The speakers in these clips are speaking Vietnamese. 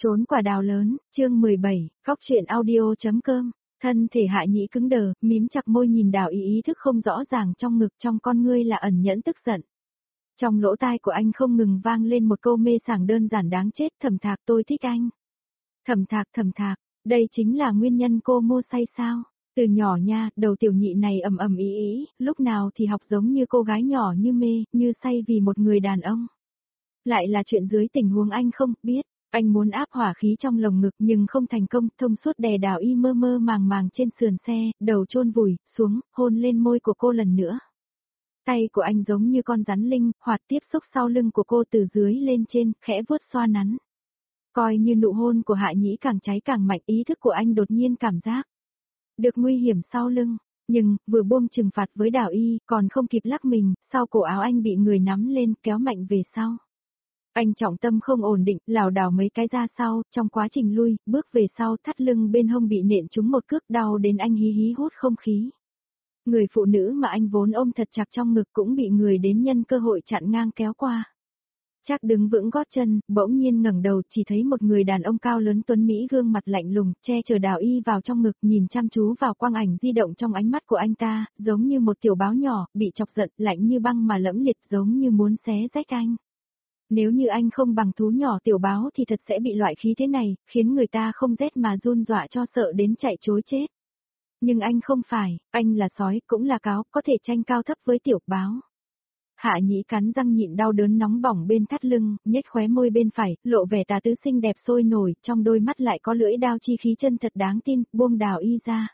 Trốn quả đào lớn, chương 17, góc chuyện audio.com. Thân thể Hạ Nhĩ cứng đờ, mím chặt môi nhìn Đào Y ý thức không rõ ràng trong ngực trong con ngươi là ẩn nhẫn tức giận. Trong lỗ tai của anh không ngừng vang lên một câu mê sảng đơn giản đáng chết, Thẩm Thạc tôi thích anh. Thẩm Thạc, đây chính là nguyên nhân cô mô say sao? Từ nhỏ nha, đầu tiểu nhị này ầm ầm ý, lúc nào thì học giống như cô gái nhỏ như mê, như say vì một người đàn ông. Lại là chuyện dưới tình huống anh không biết. Anh muốn áp hỏa khí trong lồng ngực nhưng không thành công, thông suốt đè Đào Y mơ mơ màng trên sườn xe, đầu chôn vùi, xuống, hôn lên môi của cô lần nữa. Tay của anh giống như con rắn linh, hoạt tiếp xúc sau lưng của cô từ dưới lên trên, khẽ vuốt xoa nắn. Coi như nụ hôn của Hạ Nhĩ càng cháy càng mạnh, ý thức của anh đột nhiên cảm giác được nguy hiểm sau lưng, nhưng vừa buông trừng phạt với Đào Y, còn không kịp lắc mình, sau cổ áo anh bị người nắm lên, kéo mạnh về sau. Anh trọng tâm không ổn định, lảo đảo mấy cái ra sau, trong quá trình lui, bước về sau, thắt lưng bên hông bị nện trúng một cước, đau đến anh hí hút không khí. Người phụ nữ mà anh vốn ôm thật chặt trong ngực cũng bị người đến nhân cơ hội chặn ngang kéo qua. Chắc đứng vững gót chân, bỗng nhiên ngẩng đầu chỉ thấy một người đàn ông cao lớn tuấn Mỹ gương mặt lạnh lùng, che chở Đào Y vào trong ngực, nhìn chăm chú vào quang ảnh di động trong ánh mắt của anh ta, giống như một tiểu báo nhỏ, bị chọc giận, lạnh như băng mà lẫm liệt, giống như muốn xé rách anh. Nếu như anh không bằng thú nhỏ tiểu báo thì thật sẽ bị loại khí thế này, khiến người ta không rét mà run dọa cho sợ đến chạy trối chết. Nhưng anh không phải, anh là sói, cũng là cáo, có thể tranh cao thấp với tiểu báo. Hạ Nhĩ cắn răng nhịn đau đớn nóng bỏng bên thắt lưng, nhếch khóe môi bên phải, lộ vẻ tà tứ xinh đẹp sôi nổi, trong đôi mắt lại có lưỡi đao chi khí chân thật đáng tin, buông Đào Y ra.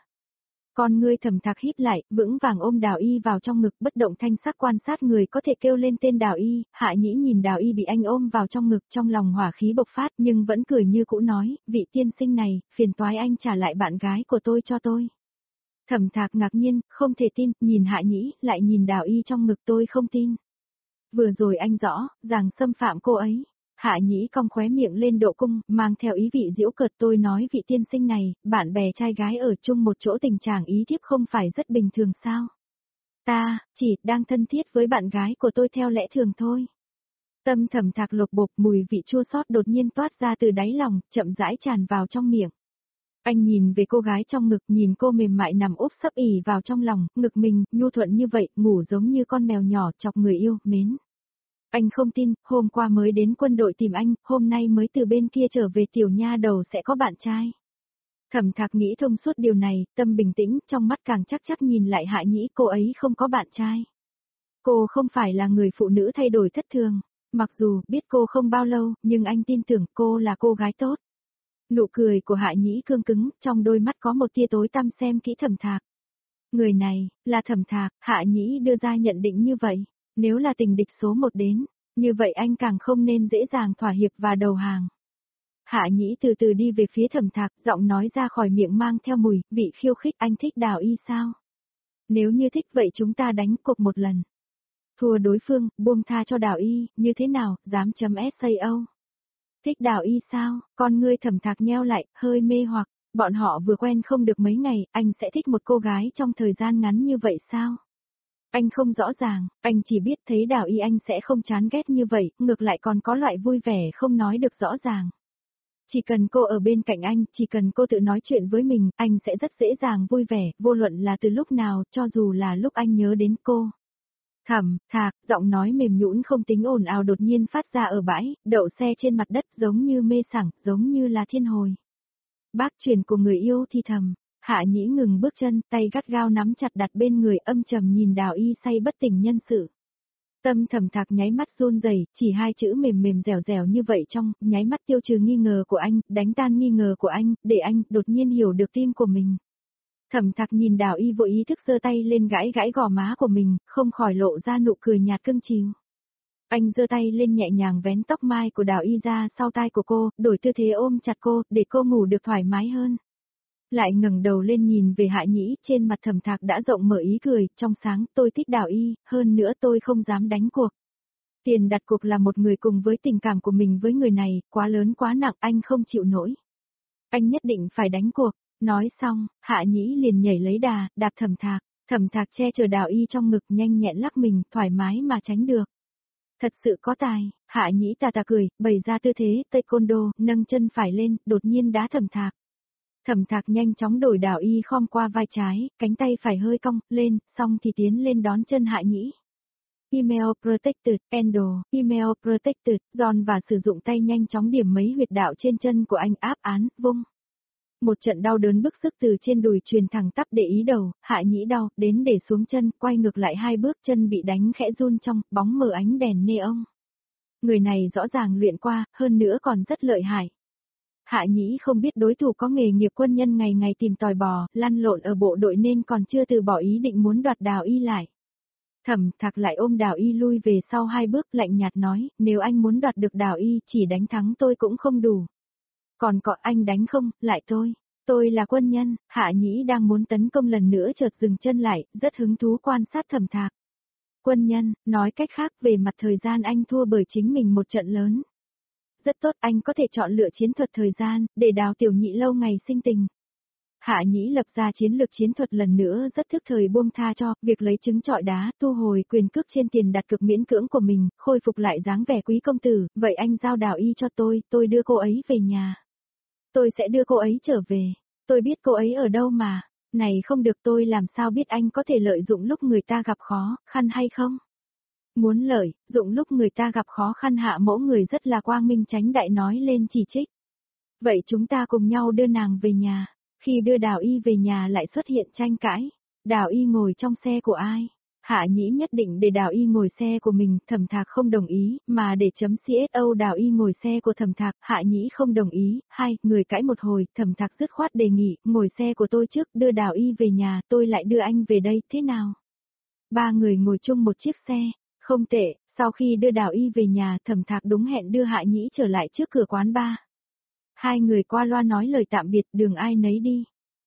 Con ngươi Thẩm Thạc híp lại, vững vàng ôm Đào Y vào trong ngực, bất động thanh sắc quan sát người có thể kêu lên tên Đào Y. Hạ Nhĩ nhìn Đào Y bị anh ôm vào trong ngực, trong lòng hỏa khí bộc phát nhưng vẫn cười như cũ nói, vị tiên sinh này, phiền toái anh trả lại bạn gái của tôi cho tôi. Thẩm Thạc ngạc nhiên, không thể tin, nhìn Hạ Nhĩ, lại nhìn Đào Y trong ngực, tôi không tin. Vừa rồi anh rõ ràng xâm phạm cô ấy. Hạ Nhĩ cong khóe miệng lên độ cung, mang theo ý vị giễu cợt, tôi nói vị tiên sinh này, bạn bè trai gái ở chung một chỗ tình trạng ý thiếp không phải rất bình thường sao? Ta, chỉ đang thân thiết với bạn gái của tôi theo lẽ thường thôi. Tâm Thẩm Thạc lột bột, mùi vị chua xót đột nhiên toát ra từ đáy lòng, chậm rãi tràn vào trong miệng. Anh nhìn về cô gái trong ngực, nhìn cô mềm mại nằm úp sấp ỉ vào trong lòng, ngực mình, nhu thuận như vậy, ngủ giống như con mèo nhỏ, chọc người yêu, mến. Anh không tin, hôm qua mới đến quân đội tìm anh, hôm nay mới từ bên kia trở về, tiểu nha đầu sẽ có bạn trai. Thẩm Thạc nghĩ thông suốt điều này, tâm bình tĩnh, trong mắt càng chắc nhìn lại Hạ Nhĩ, cô ấy không có bạn trai. Cô không phải là người phụ nữ thay đổi thất thường, mặc dù biết cô không bao lâu, nhưng anh tin tưởng cô là cô gái tốt. Nụ cười của Hạ Nhĩ cương cứng, trong đôi mắt có một tia tối tăm xem kỹ Thẩm Thạc. Người này, là Thẩm Thạc, Hạ Nhĩ đưa ra nhận định như vậy. Nếu là tình địch số 1 đến, như vậy anh càng không nên dễ dàng thỏa hiệp và đầu hàng. Hạ Nhĩ từ từ đi về phía Thẩm Thạc, giọng nói ra khỏi miệng mang theo mùi, vị khiêu khích, anh thích Đào Y sao? Nếu như thích vậy chúng ta đánh cuộc một lần. Thua đối phương, buông tha cho Đào Y, như thế nào, dám chấm SAO. Thích Đào Y sao? Con ngươi Thẩm Thạc nheo lại, hơi mê hoặc, bọn họ vừa quen không được mấy ngày, anh sẽ thích một cô gái trong thời gian ngắn như vậy sao? Anh không rõ ràng, anh chỉ biết thấy Đào Y anh sẽ không chán ghét như vậy, ngược lại còn có loại vui vẻ không nói được rõ ràng. Chỉ cần cô ở bên cạnh anh, chỉ cần cô tự nói chuyện với mình, anh sẽ rất dễ dàng vui vẻ, vô luận là từ lúc nào, cho dù là lúc anh nhớ đến cô. Thẩm Thạc, giọng nói mềm nhũn không tính ồn ào đột nhiên phát ra ở bãi, đậu xe trên mặt đất giống như mê sảng, giống như là thiên hồi. Bác truyền của người yêu thì thầm. Hạ Nhĩ ngừng bước chân, tay gắt gao nắm chặt đặt bên người, âm trầm nhìn Đào Y say bất tỉnh nhân sự. Tâm Thẩm Thạc nháy mắt run rẩy, chỉ hai chữ mềm dẻo như vậy trong, nháy mắt tiêu trừ nghi ngờ của anh, đánh tan nghi ngờ của anh, để anh đột nhiên hiểu được tim của mình. Thẩm Thạc nhìn Đào Y vội ý thức giơ tay lên gãi gò má của mình, không khỏi lộ ra nụ cười nhạt cưng chiều. Anh giơ tay lên nhẹ nhàng vén tóc mai của Đào Y ra sau tai của cô, đổi tư thế ôm chặt cô, để cô ngủ được thoải mái hơn. Lại ngẩng đầu lên nhìn về Hạ Nhĩ, trên mặt Thẩm Thạc đã rộng mở ý cười, trong sáng, tôi thích Đào Y, hơn nữa tôi không dám đánh cuộc. Tiền đặt cuộc là một người cùng với tình cảm của mình với người này, quá lớn quá nặng, anh không chịu nổi. Anh nhất định phải đánh cuộc. Nói xong, Hạ Nhĩ liền nhảy lấy đà, đạp Thẩm Thạc che chở Đào Y trong ngực nhanh nhẹn lắc mình, thoải mái mà tránh được. Thật sự có tài, Hạ Nhĩ tà tà cười, bày ra tư thế taekwondo, nâng chân phải lên, đột nhiên đá Thẩm Thạc. Thẩm Thạc nhanh chóng đổi đảo y khom qua vai trái, cánh tay phải hơi cong, lên, xong thì tiến lên đón chân Hạ Nhĩ. Email Protected, Endo, Email Protected, John và sử dụng tay nhanh chóng điểm mấy huyệt đạo trên chân của anh áp án, vung. Một trận đau đớn bức sức từ trên đùi truyền thẳng tắp để ý đầu, Hạ Nhĩ đau, đến để xuống chân, quay ngược lại 2 bước chân bị đánh khẽ run trong, bóng mờ ánh đèn neon. Người này rõ ràng luyện qua, hơn nữa còn rất lợi hại. Hạ Nhĩ không biết đối thủ có nghề nghiệp quân nhân ngày ngày tìm tòi bò, lăn lộn ở bộ đội nên còn chưa từ bỏ ý định muốn đoạt Đào Y lại. Thẩm Thạc lại ôm Đào Y lui về sau 2 bước lạnh nhạt nói, nếu anh muốn đoạt được Đào Y chỉ đánh thắng tôi cũng không đủ. Còn có anh đánh không, lại tôi là quân nhân. Hạ Nhĩ đang muốn tấn công lần nữa chợt dừng chân lại, rất hứng thú quan sát Thẩm Thạc. Quân nhân, nói cách khác về mặt thời gian anh thua bởi chính mình một trận lớn. Rất tốt, anh có thể chọn lựa chiến thuật thời gian, để Đào Tiểu Nhị lâu ngày sinh tình. Hạ Nhĩ lập ra chiến lược chiến thuật lần nữa rất thức thời buông tha cho, việc lấy trứng trọi đá, thu hồi quyền cước trên tiền đặt cược miễn cưỡng của mình, khôi phục lại dáng vẻ quý công tử, vậy anh giao Đào Y cho tôi đưa cô ấy về nhà. Tôi sẽ đưa cô ấy trở về, tôi biết cô ấy ở đâu mà, này không được tôi làm sao biết anh có thể lợi dụng lúc người ta gặp khó khăn hay không? Muốn lợi dụng lúc người ta gặp khó khăn. Hạ Mẫu người rất là quang minh chánh đại nói lên chỉ trích. Vậy chúng ta cùng nhau đưa nàng về nhà. Khi đưa Đào Y về nhà lại xuất hiện tranh cãi. Đào Y ngồi trong xe của ai? Hạ Nhĩ nhất định để Đào Y ngồi xe của mình, Thẩm Thạc không đồng ý, mà để chấm CSO Đào Y ngồi xe của Thẩm Thạc, Hạ Nhĩ không đồng ý, hai người cãi một hồi, Thẩm Thạc dứt khoát đề nghị, ngồi xe của tôi trước, đưa Đào Y về nhà, tôi lại đưa anh về đây, thế nào? 3 người ngồi chung một chiếc xe, không tệ, sau khi đưa Đào Y về nhà, Thẩm Thạc đúng hẹn đưa Hạ Nhĩ trở lại trước cửa quán bar. 2 người qua loa nói lời tạm biệt, đường ai nấy đi.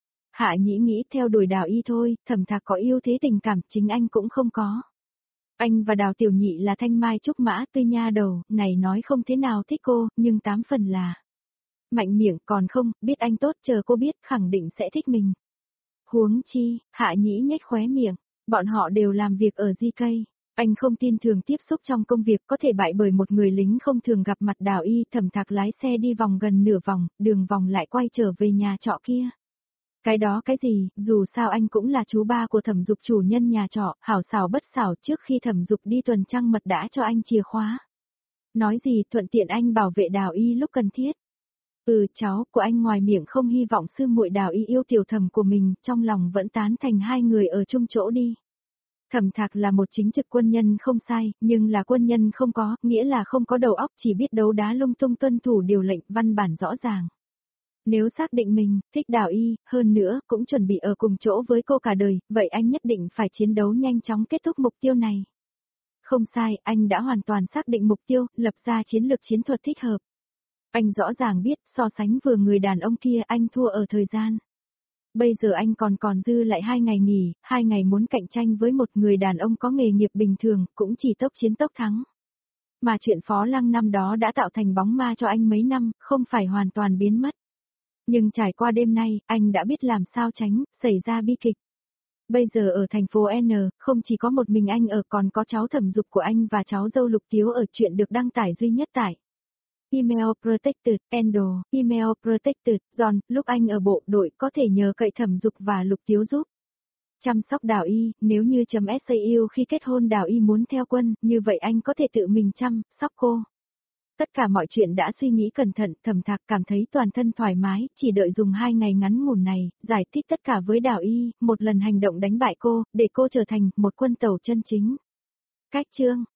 Hạ Nhĩ nghĩ theo đuổi Đào Y thôi, Thẩm Thạc có yêu thế tình cảm, chính anh cũng không có. Anh và Đào Tiểu Nhị là thanh mai trúc mã, tuy nha đầu, này nói không thế nào thích cô, nhưng 8 phần là mạnh miệng, còn không, biết anh tốt, chờ cô biết, khẳng định sẽ thích mình. Huống chi, Hạ Nhĩ nhếch khóe miệng, bọn họ đều làm việc ở GK. Anh không tin thường tiếp xúc trong công việc có thể bại bởi một người lính không thường gặp mặt. Đào Y. Thẩm Thạc lái xe đi vòng gần nửa vòng, đường vòng lại quay trở về nhà trọ kia. Cái đó cái gì, dù sao anh cũng là chú ba của Thẩm Dục chủ nhân nhà trọ, hảo xảo bất xảo, trước khi Thẩm Dục đi tuần trăng mật đã cho anh chìa khóa. Nói gì thuận tiện anh bảo vệ Đào Y lúc cần thiết. Cháu của anh ngoài miệng không hy vọng sư muội Đào Y yêu tiểu Thẩm của mình, trong lòng vẫn tán thành 2 người ở chung chỗ đi. Thẩm Thạc là một chính trực quân nhân không sai, nhưng là quân nhân không có, nghĩa là không có đầu óc, chỉ biết đấu đá lung tung, tuân thủ điều lệnh văn bản rõ ràng. Nếu xác định mình thích Đào Y, hơn nữa cũng chuẩn bị ở cùng chỗ với cô cả đời, vậy anh nhất định phải chiến đấu nhanh chóng kết thúc mục tiêu này. Không sai, anh đã hoàn toàn xác định mục tiêu, lập ra chiến lược chiến thuật thích hợp. Anh rõ ràng biết, so sánh vừa người đàn ông kia anh thua ở thời gian. Bây giờ anh còn dư lại 2 ngày nghỉ, 2 ngày muốn cạnh tranh với một người đàn ông có nghề nghiệp bình thường, cũng chỉ tốc chiến tốc thắng. Mà chuyện Phó Lăng năm đó đã tạo thành bóng ma cho anh mấy năm, không phải hoàn toàn biến mất. Nhưng trải qua đêm nay, anh đã biết làm sao tránh, xảy ra bi kịch. Bây giờ ở thành phố N, không chỉ có một mình anh ở, còn có cháu Thẩm Dục của anh và cháu dâu Lục Tiếu ở, chuyện được đăng tải duy nhất tại Email Protected, Endo, Email Protected, John, lúc anh ở bộ đội có thể nhờ cậy Thẩm Dục và Lục Tiếu giúp chăm sóc Đào Y, nếu như .sau khi kết hôn Đào Y muốn theo quân, như vậy anh có thể tự mình chăm sóc cô. Tất cả mọi chuyện đã suy nghĩ cẩn thận, Thẩm Thạc cảm thấy toàn thân thoải mái, chỉ đợi dùng 2 ngày ngắn ngủn này, giải thích tất cả với Đào Y, một lần hành động đánh bại cô, để cô trở thành một quân tẩu chân chính. Cách chương